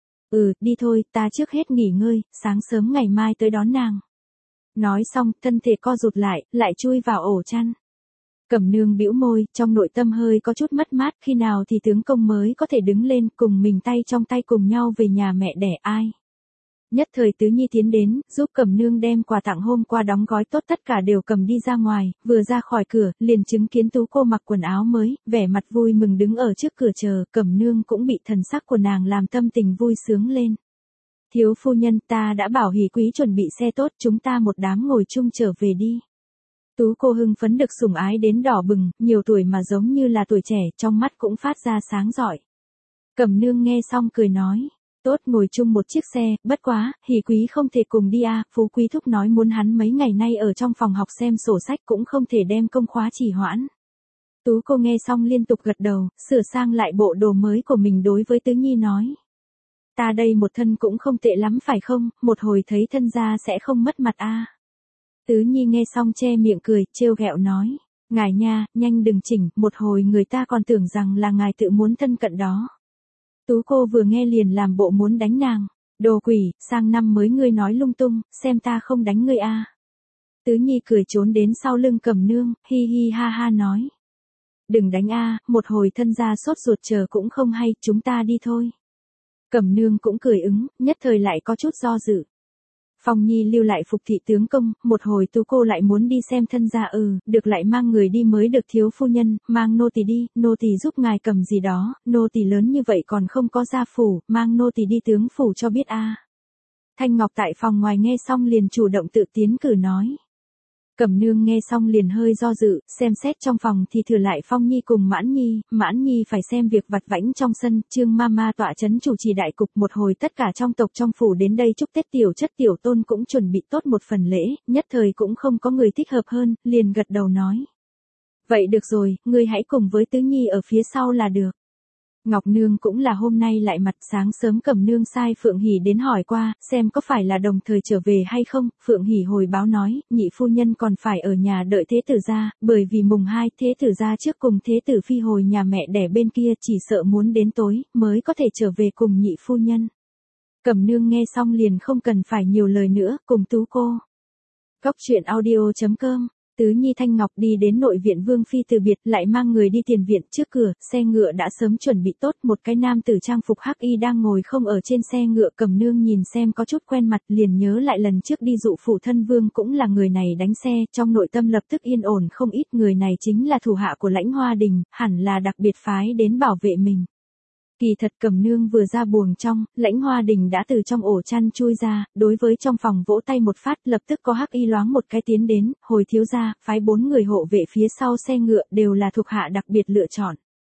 Đi thôi, ta trước hết nghỉ ngơi, sáng sớm ngày mai tới đón nàng. Nói xong, thân thể co rụt lại chui vào ổ chăn. Cẩm Nương bĩu môi, trong nội tâm hơi có chút mất mát, khi nào thì tướng công mới có thể đứng lên, cùng mình tay trong tay cùng nhau về nhà mẹ đẻ ai. Nhất thời Tứ Nhi tiến đến, giúp Cẩm Nương đem quà tặng hôm qua đóng gói tốt tất cả đều cầm đi ra ngoài, vừa ra khỏi cửa, liền chứng kiến Tú cô mặc quần áo mới, vẻ mặt vui mừng đứng ở trước cửa chờ, Cẩm Nương cũng bị thần sắc của nàng làm tâm tình vui sướng lên. Thiếu phu nhân, ta đã bảo hỷ quý chuẩn bị xe tốt, chúng ta một đám ngồi chung trở về đi. Tú cô hưng phấn được sủng ái đến đỏ bừng, nhiều tuổi mà giống như là tuổi trẻ, trong mắt cũng phát ra sáng rọi. Cẩm Nương nghe xong cười nói, tốt, ngồi chung một chiếc xe, bất quá, hỷ quý không thể cùng đi à, phú quý thúc nói muốn hắn mấy ngày nay ở trong phòng học xem sổ sách, cũng không thể đem công khóa trì hoãn. Tú cô nghe xong liên tục gật đầu, sửa sang lại bộ đồ mới của mình, đối với Tứ Nhi nói. Ta đây một thân cũng không tệ lắm phải không, một hồi thấy thân gia sẽ không mất mặt a. Tứ Nhi nghe xong che miệng cười, trêu ghẹo nói. Ngài nha, nhanh đừng chỉnh, một hồi người ta còn tưởng rằng là ngài tự muốn thân cận đó. Tú cô vừa nghe liền làm bộ muốn đánh nàng. Đồ quỷ, sang năm mới ngươi nói lung tung, xem ta không đánh ngươi a. Tứ Nhi cười trốn đến sau lưng Cẩm Nương, hi hi ha ha nói. Đừng đánh a, một hồi thân gia sốt ruột chờ cũng không hay, chúng ta đi thôi. Cẩm Nương cũng cười ứng, nhất thời lại có chút do dự. Phong Nhi lưu lại phục thị tướng công, một hồi Tú cô lại muốn đi xem thân gia, được lại mang người đi mới được thiếu phu nhân, mang nô tỳ đi, nô tỳ giúp ngài cầm gì đó, nô tỳ lớn như vậy còn không có gia phủ, mang nô tỳ đi tướng phủ cho biết a. Thanh Ngọc tại phòng ngoài nghe xong liền chủ động tự tiến cử nói. Cẩm Nương nghe xong liền hơi do dự, xem xét trong phòng thì thừa lại Phong Nhi cùng Mãn Nhi phải xem việc vặt vãnh trong sân, Trương Mama tọa chấn chủ trì đại cục, một hồi tất cả trong tộc trong phủ đến đây chúc Tết tiểu chất tiểu tôn cũng chuẩn bị tốt một phần lễ, nhất thời cũng không có người thích hợp hơn, liền gật đầu nói. Vậy được rồi, ngươi hãy cùng với Tứ Nhi ở phía sau là được. Ngọc Nương cũng là hôm nay lại mặt sáng sớm Cẩm Nương sai Phượng Hỷ đến hỏi qua, xem có phải là đồng thời trở về hay không, Phượng Hỷ hồi báo nói, nhị phu nhân còn phải ở nhà đợi thế tử gia, bởi vì mùng 2 thế tử gia trước cùng thế tử phi hồi nhà mẹ đẻ bên kia chỉ sợ muốn đến tối, mới có thể trở về cùng nhị phu nhân. Cẩm Nương nghe xong liền không cần phải nhiều lời nữa, cùng Tú cô. Góc truyện audio.com Tứ Nhi Thanh Ngọc đi đến nội viện Vương Phi từ biệt, lại mang người đi tiền viện, trước cửa, xe ngựa đã sớm chuẩn bị tốt, một cái nam tử trang phục hắc y đang ngồi không ở trên xe ngựa. Cẩm Nương nhìn xem có chút quen mặt, liền nhớ lại lần trước đi dụ phủ thân vương cũng là người này đánh xe, trong nội tâm lập tức yên ổn không ít, người này chính là thủ hạ của Lãnh Hoa Đình, hẳn là đặc biệt phái đến bảo vệ mình. Kỳ thật Cẩm Nương vừa ra buồng trong, Lãnh Hoa Đình đã từ trong ổ chăn chui ra, đối với trong phòng vỗ tay một phát, lập tức có hắc y loáng một cái tiến đến, hồi thiếu gia, phái 4 người hộ vệ phía sau xe ngựa đều là thuộc hạ đặc biệt lựa chọn.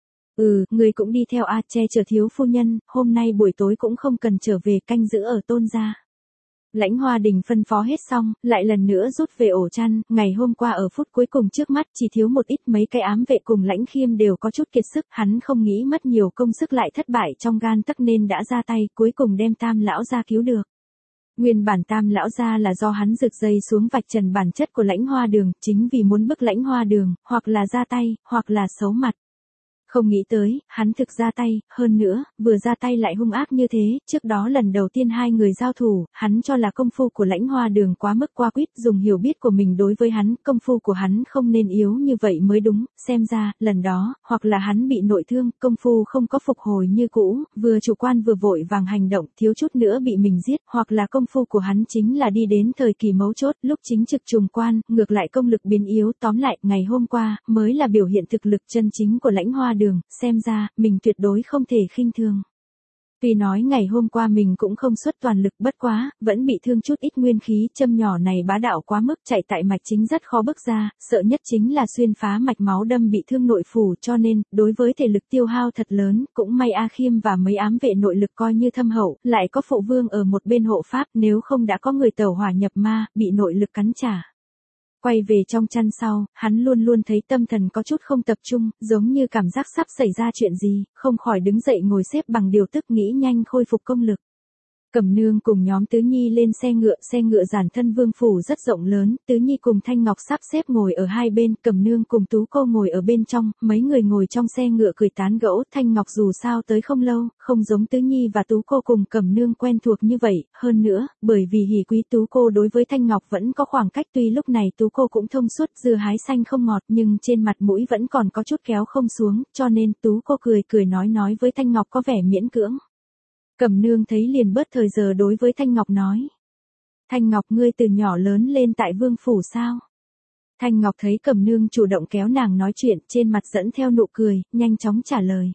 Người cũng đi theo a, che chở thiếu phu nhân, hôm nay buổi tối cũng không cần trở về, canh giữ ở Tôn gia. Lãnh Hoa Đình phân phó hết xong, lại lần nữa rút về ổ chăn, ngày hôm qua ở phút cuối cùng trước mắt chỉ thiếu một ít, mấy cái ám vệ cùng Lãnh Khiêm đều có chút kiệt sức, hắn không nghĩ mất nhiều công sức lại thất bại trong gan tấc nên đã ra tay, cuối cùng đem Tam lão gia cứu được. Nguyên bản Tam lão gia là do hắn rực dây xuống vạch trần bản chất của Lãnh Hoa Đường, chính vì muốn bức Lãnh Hoa Đường, hoặc là ra tay, hoặc là xấu mặt. Không nghĩ tới, hắn thực ra tay, hơn nữa, vừa ra tay lại hung ác như thế, trước đó lần đầu tiên hai người giao thủ, hắn cho là công phu của Lãnh Hoa Đường quá mức qua quýt, dùng hiểu biết của mình đối với hắn, công phu của hắn không nên yếu như vậy mới đúng, xem ra, lần đó, hoặc là hắn bị nội thương, công phu không có phục hồi như cũ, vừa chủ quan vừa vội vàng hành động, thiếu chút nữa bị mình giết, hoặc là công phu của hắn chính là đi đến thời kỳ mấu chốt, lúc chính trực trùng quan, ngược lại công lực biến yếu, tóm lại, ngày hôm qua, mới là biểu hiện thực lực chân chính của Lãnh Hoa Đường. Xem ra, mình tuyệt đối không thể khinh thường. Tuy nói ngày hôm qua mình cũng không xuất toàn lực, bất quá, vẫn bị thương chút ít nguyên khí, châm nhỏ này bá đạo quá mức, chạy tại mạch chính rất khó bước ra, sợ nhất chính là xuyên phá mạch máu đâm bị thương nội phủ, cho nên, đối với thể lực tiêu hao thật lớn, cũng may A Khiêm và mấy ám vệ nội lực coi như thâm hậu, lại có phụ vương ở một bên hộ pháp, nếu không đã có người tẩu hỏa nhập ma, bị nội lực cắn trả. Quay về trong chăn sau, hắn luôn luôn thấy tâm thần có chút không tập trung, giống như cảm giác sắp xảy ra chuyện gì, không khỏi đứng dậy ngồi xếp bằng điều tức nghĩ nhanh khôi phục công lực. Cẩm Nương cùng nhóm Tứ Nhi lên xe ngựa giản thân vương phủ rất rộng lớn, Tứ Nhi cùng Thanh Ngọc sắp xếp ngồi ở hai bên, Cẩm Nương cùng Tú cô ngồi ở bên trong, mấy người ngồi trong xe ngựa cười tán gẫu, Thanh Ngọc dù sao tới không lâu, không giống Tứ Nhi và Tú cô cùng Cẩm Nương quen thuộc như vậy, hơn nữa, bởi vì hỉ quý Tú cô đối với Thanh Ngọc vẫn có khoảng cách, tuy lúc này Tú cô cũng thông suốt, dưa hái xanh không ngọt, nhưng trên mặt mũi vẫn còn có chút kéo không xuống, cho nên Tú cô cười nói với Thanh Ngọc có vẻ miễn cưỡng. Cẩm Nương thấy liền bớt thời giờ đối với Thanh Ngọc nói. Thanh Ngọc, ngươi từ nhỏ lớn lên tại vương phủ sao? Thanh Ngọc thấy Cẩm Nương chủ động kéo nàng nói chuyện, trên mặt dẫn theo nụ cười, nhanh chóng trả lời.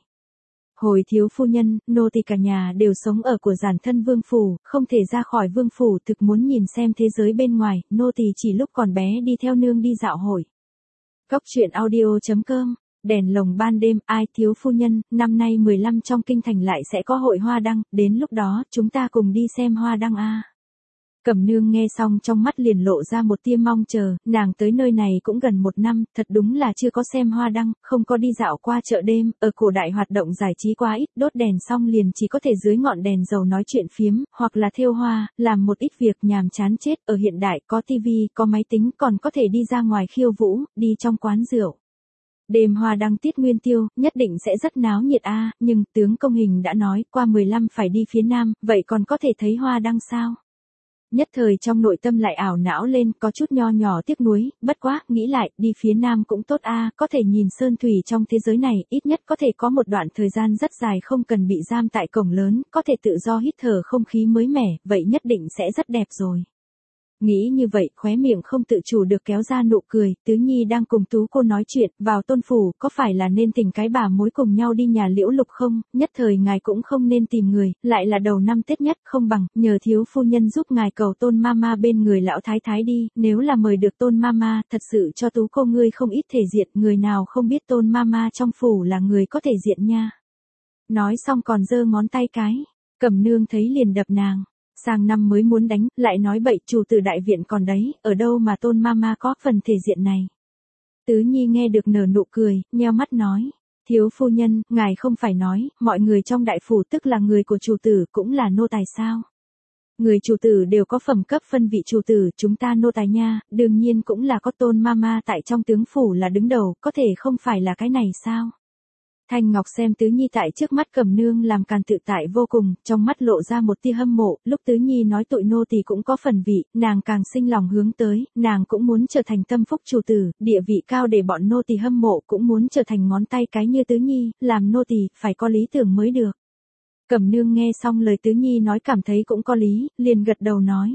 Hồi thiếu phu nhân, nô tỳ cả nhà đều sống ở của giản thân vương phủ, không thể ra khỏi vương phủ, thực muốn nhìn xem thế giới bên ngoài, nô tỳ chỉ lúc còn bé đi theo nương đi dạo hội. Góc truyện audio.com Đèn lồng ban đêm, ai thiếu phu nhân, năm nay 15 trong kinh thành lại sẽ có hội hoa đăng, đến lúc đó, chúng ta cùng đi xem hoa đăng a. Cẩm Nương nghe xong trong mắt liền lộ ra một tia mong chờ, nàng tới nơi này cũng gần 1 năm, thật đúng là chưa có xem hoa đăng, không có đi dạo qua chợ đêm, ở cổ đại hoạt động giải trí quá ít, đốt đèn xong liền chỉ có thể dưới ngọn đèn dầu nói chuyện phiếm, hoặc là thêu hoa, làm một ít việc nhàm chán chết, ở hiện đại có tivi, có máy tính, còn có thể đi ra ngoài khiêu vũ, đi trong quán rượu. Đêm hoa đăng tiết nguyên tiêu, nhất định sẽ rất náo nhiệt a, nhưng tướng công hình đã nói, qua 15 phải đi phía nam, vậy còn có thể thấy hoa đăng sao? Nhất thời trong nội tâm lại ảo não lên, có chút nho nhỏ tiếc nuối, bất quá, nghĩ lại, đi phía nam cũng tốt a, có thể nhìn sơn thủy trong thế giới này, ít nhất có thể có một đoạn thời gian rất dài không cần bị giam tại cổng lớn, có thể tự do hít thở không khí mới mẻ, vậy nhất định sẽ rất đẹp rồi. Nghĩ như vậy, khóe miệng không tự chủ được kéo ra nụ cười, Tứ Nhi đang cùng Tú cô nói chuyện, vào Tôn phủ, có phải là nên tình cái bà mối cùng nhau đi nhà Liễu Lục không, nhất thời ngài cũng không nên tìm người, lại là đầu năm Tết nhất, không bằng, nhờ thiếu phu nhân giúp ngài cầu Tôn Mama bên người lão thái thái đi, nếu là mời được Tôn Mama, thật sự cho Tú cô ngươi không ít thể diện, người nào không biết Tôn Mama trong phủ là người có thể diện nha. Nói xong còn giơ ngón tay cái, Cẩm Nương thấy liền đập nàng. Sang năm mới muốn đánh, lại nói bậy, chủ tử đại viện còn đấy, ở đâu mà Tôn Mama có phần thể diện này. Tứ Nhi nghe được nở nụ cười, nheo mắt nói, thiếu phu nhân, ngài không phải nói, mọi người trong đại phủ tức là người của chủ tử cũng là nô tài sao. Người chủ tử đều có phẩm cấp phân vị chủ tử, chúng ta nô tài nha, đương nhiên cũng là có Tôn Mama tại trong tướng phủ là đứng đầu, có thể không phải là cái này sao. Thanh Ngọc xem Tứ Nhi tại trước mắt Cẩm Nương làm càn tự tại vô cùng, trong mắt lộ ra một tia hâm mộ, lúc Tứ Nhi nói tụi nô tỳ cũng có phần vị, nàng càng sinh lòng hướng tới, nàng cũng muốn trở thành tâm phúc chủ tử, địa vị cao để bọn nô tỳ hâm mộ, cũng muốn trở thành ngón tay cái như Tứ Nhi, làm nô tỳ phải có lý tưởng mới được. Cẩm Nương nghe xong lời Tứ Nhi nói cảm thấy cũng có lý, liền gật đầu nói.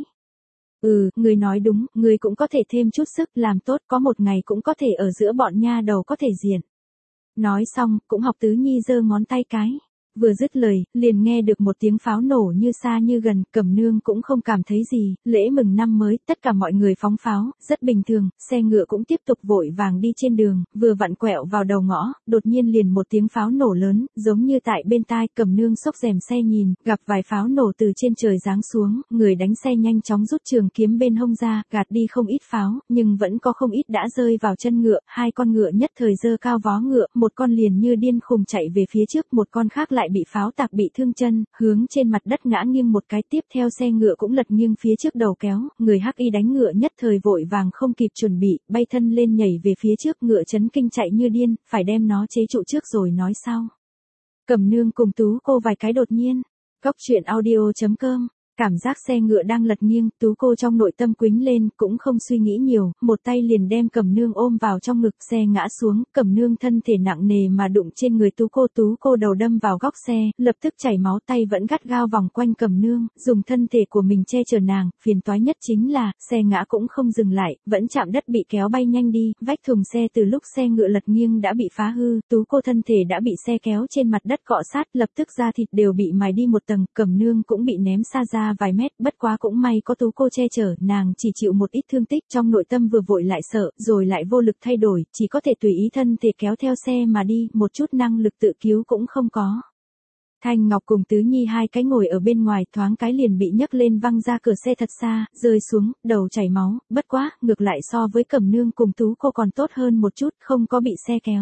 Người nói đúng, người cũng có thể thêm chút sức làm tốt, có một ngày cũng có thể ở giữa bọn nha đầu có thể diện. Nói xong, cũng học Tứ Nhi giơ ngón tay cái. Vừa dứt lời, liền nghe được một tiếng pháo nổ như xa như gần, Cẩm Nương cũng không cảm thấy gì, lễ mừng năm mới, tất cả mọi người phóng pháo, rất bình thường, xe ngựa cũng tiếp tục vội vàng đi trên đường, vừa vặn quẹo vào đầu ngõ, đột nhiên liền một tiếng pháo nổ lớn, giống như tại bên tai, Cẩm Nương xốc rèm xe nhìn, gặp vài pháo nổ từ trên trời giáng xuống, người đánh xe nhanh chóng rút trường kiếm bên hông ra, gạt đi không ít pháo, nhưng vẫn có không ít đã rơi vào chân ngựa, hai con ngựa nhất thời giơ cao vó ngựa, một con liền như điên khùng chạy về phía trước, một con khác lại bị pháo tạc bị thương chân, hướng trên mặt đất ngã nghiêng một cái, tiếp theo xe ngựa cũng lật nghiêng phía trước đầu kéo, người hắc y đánh ngựa nhất thời vội vàng không kịp chuẩn bị, bay thân lên nhảy về phía trước, ngựa chấn kinh chạy như điên, phải đem nó chế trụ trước rồi nói sau. Cẩm Nương cùng Tú cô vài cái đột nhiên, Cóc truyện audio.com. Cảm giác xe ngựa đang lật nghiêng, Tú cô trong nội tâm quính lên, cũng không suy nghĩ nhiều, một tay liền đem Cẩm Nương ôm vào trong ngực, xe ngã xuống, Cẩm Nương thân thể nặng nề mà đụng trên người Tú cô đầu đâm vào góc xe, lập tức chảy máu, tay vẫn gắt gao vòng quanh Cẩm Nương, dùng thân thể của mình che chở nàng, phiền toái nhất chính là, xe ngã cũng không dừng lại, vẫn chạm đất bị kéo bay nhanh đi, vách thùng xe từ lúc xe ngựa lật nghiêng đã bị phá hư, Tú cô thân thể đã bị xe kéo trên mặt đất cọ sát, lập tức da thịt đều bị mài đi một tầng, Cẩm Nương cũng bị ném xa ra vài mét, bất quá cũng may có Tú cô che chở, nàng chỉ chịu một ít thương tích, trong nội tâm vừa vội lại sợ, rồi lại vô lực thay đổi, chỉ có thể tùy ý thân thể kéo theo xe mà đi, một chút năng lực tự cứu cũng không có. Thanh Ngọc cùng Tứ Nhi hai cái ngồi ở bên ngoài, thoáng cái liền bị nhấc lên văng ra cửa xe thật xa, rơi xuống, đầu chảy máu, bất quá, ngược lại so với Cẩm Nương cùng Tú cô còn tốt hơn một chút, không có bị xe kéo.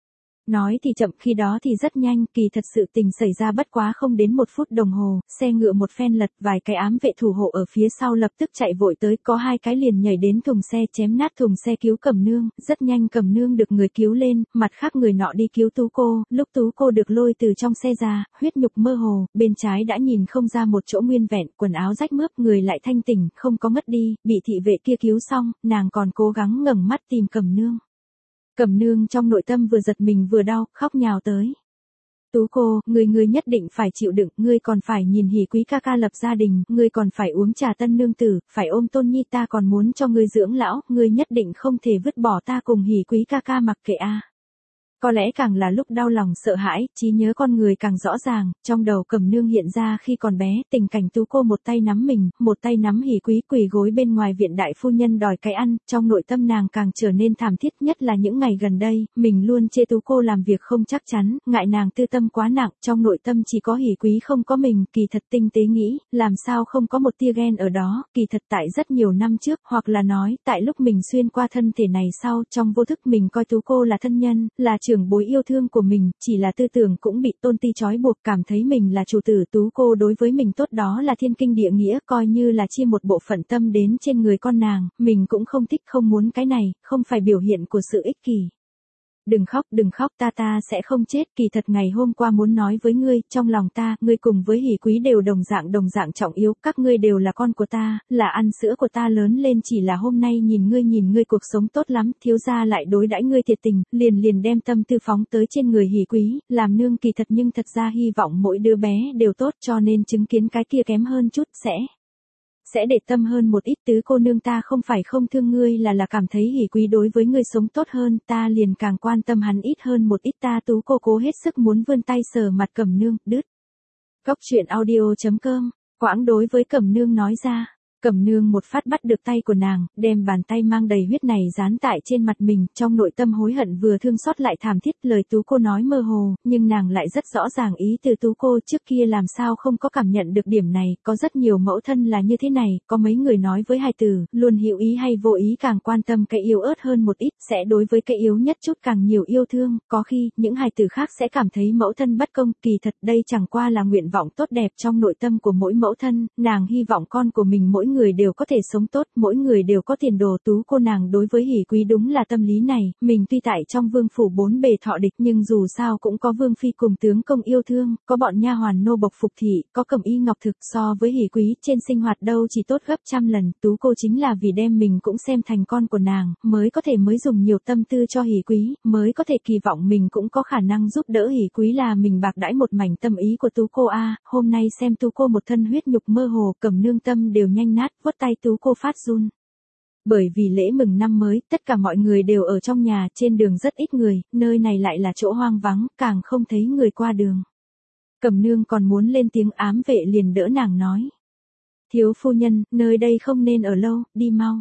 Nói thì chậm, khi đó thì rất nhanh, kỳ thật sự tình xảy ra bất quá không đến 1 phút đồng hồ, xe ngựa một phen lật, vài cái ám vệ thủ hộ ở phía sau lập tức chạy vội tới, có hai cái liền nhảy đến thùng xe chém nát thùng xe cứu Cẩm Nương, rất nhanh Cẩm Nương được người cứu lên, mặt khác người nọ đi cứu Tú cô, lúc Tú cô được lôi từ trong xe ra, huyết nhục mơ hồ, bên trái đã nhìn không ra một chỗ nguyên vẹn, quần áo rách mướp, người lại thanh tỉnh, không có ngất đi, bị thị vệ kia cứu xong, nàng còn cố gắng ngẩng mắt tìm Cẩm Nương. Cẩm Nương trong nội tâm vừa giật mình vừa đau, khóc nhào tới. Tú cô, ngươi nhất định phải chịu đựng, ngươi còn phải nhìn Hỉ Quý ca ca lập gia đình, ngươi còn phải uống trà tân nương tử, phải ôm Tôn Nhi, ta còn muốn cho ngươi dưỡng lão, ngươi nhất định không thể vứt bỏ ta cùng Hỉ Quý ca ca mặc kệ a. Có lẽ càng là lúc đau lòng sợ hãi, trí nhớ con người càng rõ ràng, trong đầu Cẩm Nương hiện ra khi còn bé, tình cảnh Tú cô một tay nắm mình, một tay nắm Hỉ Quý quỳ gối bên ngoài viện đại phu nhân đòi cái ăn, trong nội tâm nàng càng trở nên thảm thiết, nhất là những ngày gần đây, mình luôn chê Tú cô làm việc không chắc chắn, ngại nàng tư tâm quá nặng, trong nội tâm chỉ có Hỉ Quý không có mình, kỳ thật tinh tế nghĩ, làm sao không có một tia ghen ở đó, kỳ thật tại rất nhiều năm trước, hoặc là nói, tại lúc mình xuyên qua thân thể này sau, trong vô thức mình coi Tú cô là thân nhân, là trưởng bối yêu thương của mình, chỉ là tư tưởng cũng bị tôn ti trói buộc, cảm thấy mình là chủ tử, Tú cô đối với mình tốt đó là thiên kinh địa nghĩa, coi như là chia một bộ phận tâm đến trên người con nàng, mình cũng không thích không muốn cái này, không phải biểu hiện của sự ích kỷ. Đừng khóc, ta sẽ không chết, kỳ thật ngày hôm qua muốn nói với ngươi, trong lòng ta, ngươi cùng với Hỉ Quý đều đồng dạng trọng yếu, các ngươi đều là con của ta, là ăn sữa của ta lớn lên, chỉ là hôm nay nhìn ngươi cuộc sống tốt lắm, thiếu gia lại đối đãi ngươi thiệt tình, liền đem tâm tư phóng tới trên người Hỉ Quý, làm nương kỳ thật nhưng thật ra hy vọng mỗi đứa bé đều tốt, cho nên chứng kiến cái kia kém hơn chút, sẽ để tâm hơn một ít. Tứ cô nương, ta không phải không thương ngươi, là cảm thấy Hỷ Quý đối với ngươi sống tốt hơn, ta liền càng quan tâm hắn ít hơn một ít. Ta Tú cô cố hết sức muốn vươn tay sờ mặt Cẩm Nương, đứt. Cóc truyện audio.com, Quãng đối với Cẩm Nương nói ra. Cẩm Nương một phát bắt được tay của nàng, đem bàn tay mang đầy huyết này dán tại trên mặt mình, trong nội tâm hối hận vừa thương xót lại thảm thiết. Lời Tú cô nói mơ hồ, nhưng nàng lại rất rõ ràng ý từ Tú cô. Trước kia làm sao không có cảm nhận được điểm này, có rất nhiều mẫu thân là như thế này, có mấy người nói với hài tử, luôn hữu ý hay vô ý càng quan tâm cái yếu ớt hơn một ít, sẽ đối với cái yếu nhất chút càng nhiều yêu thương. Có khi, những hài tử khác sẽ cảm thấy mẫu thân bất công, kỳ thật đây chẳng qua là nguyện vọng tốt đẹp trong nội tâm của mỗi mẫu thân. Nàng hy vọng con của mình mỗi người đều có thể sống tốt, mỗi người đều có tiền đồ. Tú cô nàng đối với Hỷ Quý đúng là tâm lý này, mình tuy tại trong vương phủ bốn bề thọ địch, nhưng dù sao cũng có vương phi cùng tướng công yêu thương, có bọn nha hoàn nô bộc phục thị, có Cẩm Y Ngọc Thực, so với Hỷ Quý trên sinh hoạt đâu chỉ tốt gấp trăm lần. Tú cô chính là vì đem mình cũng xem thành con của nàng, mới dùng nhiều tâm tư cho Hỷ Quý, mới có thể kỳ vọng mình cũng có khả năng giúp đỡ Hỷ Quý, là mình bạc đãi một mảnh tâm ý của Tú cô a. Hôm nay xem Tú cô một thân huyết nhục mơ hồ, Cẩm Nương tâm đều nhanh nát, vuốt tay Tú cô phát run. Bởi vì lễ mừng năm mới, tất cả mọi người đều ở trong nhà, trên đường rất ít người, nơi này lại là chỗ hoang vắng, càng không thấy người qua đường. Cẩm Nương còn muốn lên tiếng, ám vệ liền đỡ nàng nói. Thiếu phu nhân, nơi đây không nên ở lâu, đi mau.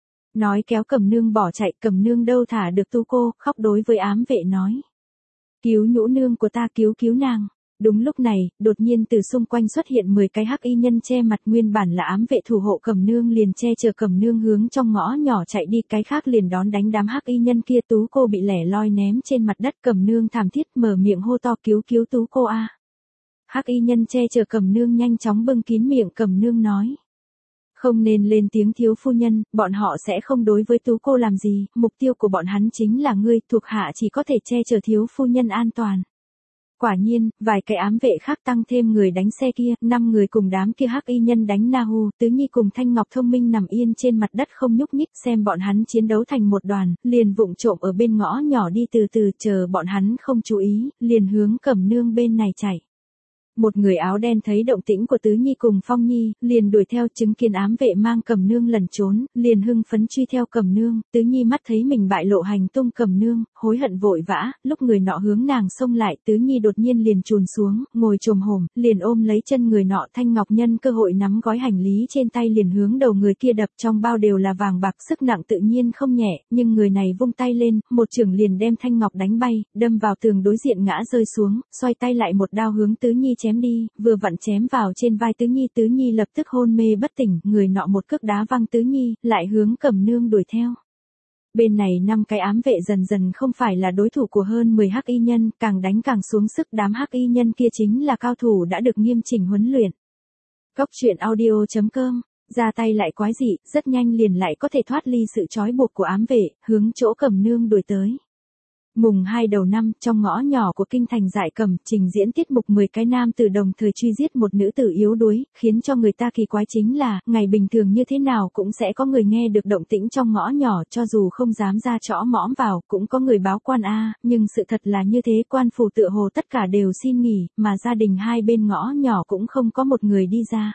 Nói kéo Cẩm Nương bỏ chạy. Cẩm Nương đâu thả được Tú cô, khóc đối với ám vệ nói. Cứu nhũ nương của ta, cứu nàng. Đúng lúc này, đột nhiên từ xung quanh xuất hiện 10 cái hắc y nhân che mặt, nguyên bản là ám vệ thủ hộ Cẩm Nương liền che chở Cẩm Nương hướng trong ngõ nhỏ chạy đi, cái khác liền đón đánh đám hắc y nhân kia. Tú cô bị lẻ loi ném trên mặt đất, Cẩm Nương thảm thiết mở miệng hô to, cứu Tú cô a. Hắc y nhân che chở Cẩm Nương nhanh chóng bưng kín miệng. Cẩm Nương nói. Không nên lên tiếng thiếu phu nhân, bọn họ sẽ không đối với Tú cô làm gì, mục tiêu của bọn hắn chính là ngươi, thuộc hạ chỉ có thể che chở thiếu phu nhân an toàn. Quả nhiên, vài cái ám vệ khác tăng thêm người đánh xe kia, 5 người cùng đám kia hắc y nhân đánh Na Hu. Tứ Nhi cùng Thanh Ngọc thông minh nằm yên trên mặt đất không nhúc nhích, xem bọn hắn chiến đấu thành một đoàn, liền vụng trộm ở bên ngõ nhỏ đi từ từ, chờ bọn hắn không chú ý, liền hướng Cẩm Nương bên này chạy. Một người áo đen thấy động tĩnh của Tứ Nhi cùng Phong Nhi, liền đuổi theo, chứng kiến ám vệ mang Cẩm Nương lẩn trốn, liền hưng phấn truy theo Cẩm Nương. Tứ Nhi mắt thấy mình bại lộ hành tung Cẩm Nương, hối hận vội vã, lúc người nọ hướng nàng xông lại, Tứ Nhi đột nhiên liền chùn xuống, ngồi chồm hổm, liền ôm lấy chân người nọ. Thanh Ngọc nhân cơ hội nắm gói hành lý trên tay liền hướng đầu người kia đập, trong bao đều là vàng bạc, sức nặng tự nhiên không nhẹ, nhưng người này vung tay lên, một chưởng liền đem Thanh Ngọc đánh bay, đâm vào tường đối diện ngã rơi xuống, xoay tay lại một đao hướng Tứ Nhi chém đi, vừa vặn chém vào trên vai Tứ Nhi lập tức hôn mê bất tỉnh, người nọ một cước đá văng Tứ Nhi, lại hướng Cẩm Nương đuổi theo. Bên này 5 cái ám vệ dần dần không phải là đối thủ của hơn 10 hắc y nhân, càng đánh càng xuống sức, đám hắc y nhân kia chính là cao thủ đã được nghiêm chỉnh huấn luyện. Cóc truyện audio.com, ra tay lại quái dị, rất nhanh liền lại có thể thoát ly sự trói buộc của ám vệ, hướng chỗ Cẩm Nương đuổi tới. Mùng 2 đầu năm, trong ngõ nhỏ của kinh thành Giải Cẩm, trình diễn tiết mục 10 cái nam tử đồng thời truy giết một nữ tử yếu đuối, khiến cho người ta kỳ quái chính là, ngày bình thường như thế nào cũng sẽ có người nghe được động tĩnh trong ngõ nhỏ, cho dù không dám ra trõ mõm vào, cũng có người báo quan a, nhưng sự thật là như thế, quan phủ tựa hồ tất cả đều xin nghỉ, mà gia đình hai bên ngõ nhỏ cũng không có một người đi ra.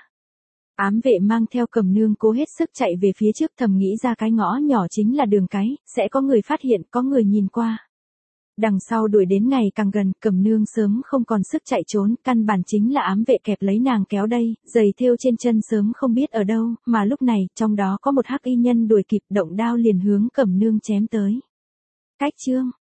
Ám vệ mang theo Cẩm Nương cố hết sức chạy về phía trước, thầm nghĩ ra cái ngõ nhỏ chính là đường cái, sẽ có người phát hiện, có người nhìn qua. Đằng sau đuổi đến ngày càng gần, Cẩm Nương sớm không còn sức chạy trốn, căn bản chính là ám vệ kẹp lấy nàng kéo đây, giày thêu trên chân sớm không biết ở đâu, mà lúc này, trong đó có một hắc y nhân đuổi kịp, động đao liền hướng Cẩm Nương chém tới. Cách chương